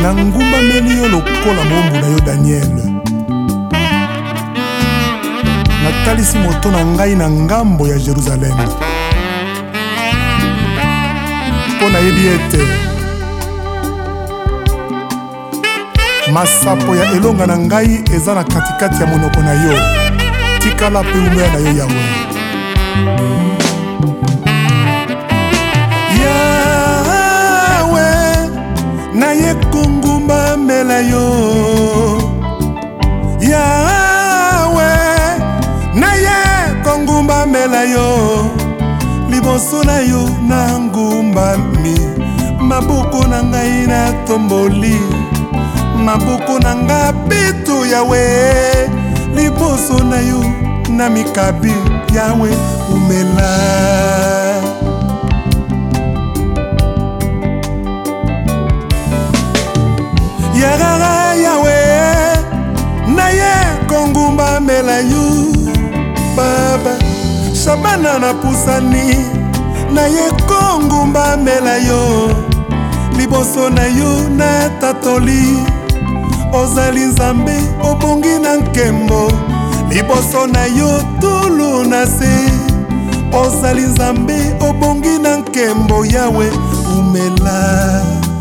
na ngumbameli yo lokola mombu na yo Daniel. Natalisi moto na ngai na ngambo ya Jérusalem mpo nayebi ete masapo ya elonga na ngai eza na katikati ya monoko na yo. Tikala mpe umea na yo Yawe. Yawe naye kongumbamela yo. Yawe naye kongumbamela yo. Liboso na yo na ngumbami, maboko na ngai na tomboli, maboko na nga bitu Yawe. Liboso na yo na mikabi Yawe umela. Yarara Yawe naye kongumbamela yo. Baba Shabana na pusani naye kongumbamela yo. Liboso na yo na tatoli, ozali Nzambe obongi na nkembo. Liboso na yo tulu na se, ozali Nzambe obongi na nkembo Yawe umela.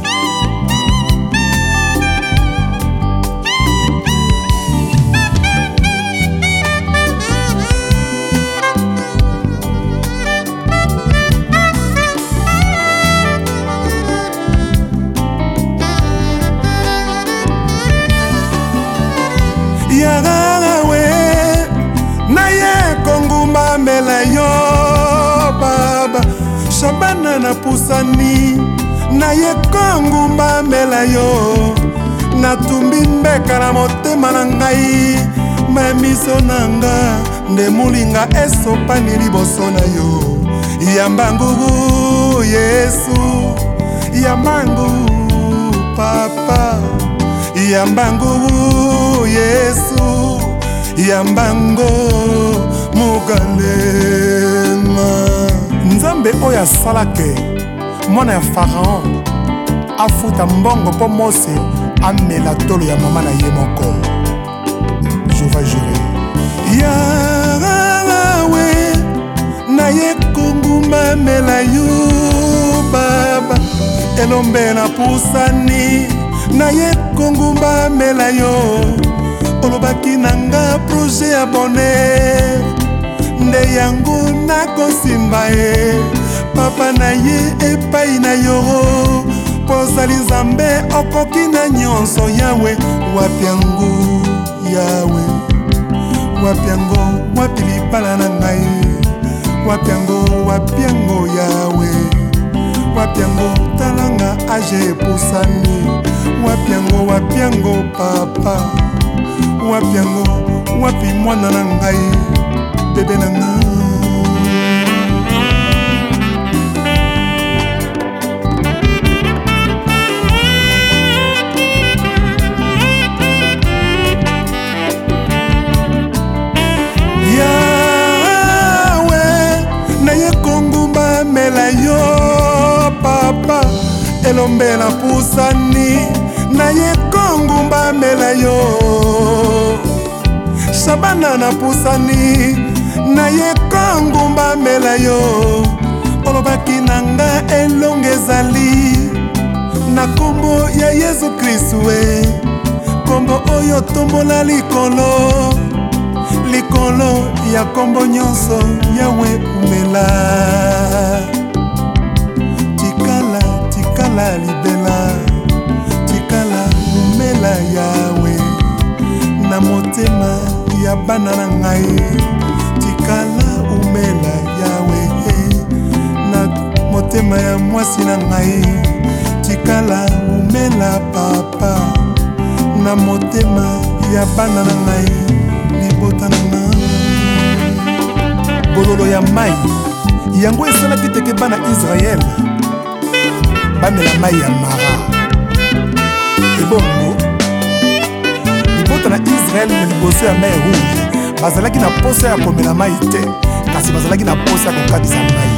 Yawe naye kongumbamela yo. Baba Shabana na pusani naye kongumbamela yo. Natumbi mbeka na motema na ngai, mamiso na nga nde mulinga esopani liboso na yo. Yambangu Yesu, yambangu Papa, yambangu Yesu, yambango mugalema. Nzambe oyo asalake mwana ya Pharaon afuta mbongo po Mose amela tolo ya mama na ye moko. Je vais jurer. Yawe naye kongumbamela yo. Baba elombe na pusani naye kongumbamela yo. Olobaki nanga projet ya bonheur, nde yango nakosimba ye. Papa na ye epai na yo, pozali Nzambe okoki na nyonso Yawe. Wapi yango Yawe, wapi yango, wapi libala na ngai, wapi yango, wapi yango Yawe, wapi yango talanga age epusani, wapi yango, wapi yango Papa, wapi yango, wapi mwana na ngai, bebe na ngai. Yawe naye kongumbamela yo. Papa elombe na pusani naye kongumbamela yo. Shabana na pusani naye kongumbamela yo. Olobaki nanga elonge ezali na kombo ya Yesu Kristu, kombo oyo tombola likolo, likolo ya kombo nyonso Yawe umela. Tikala, tikala libela, tikala umela Yawe na motema ya bana na ngai. Tikala umela Yawe na motema ya mwasi na ngai. Tikala umela Papa na motema ya bana na ngai. Libota na ngai bololo ya mai yango esalaki teke bana Israel bamela mai ya Mara. Ebongo libota na Israel na liboso ya mai rouge bazalaki na posa ya komela mai te, kasi bazalaki na posa ya kokatisa mai.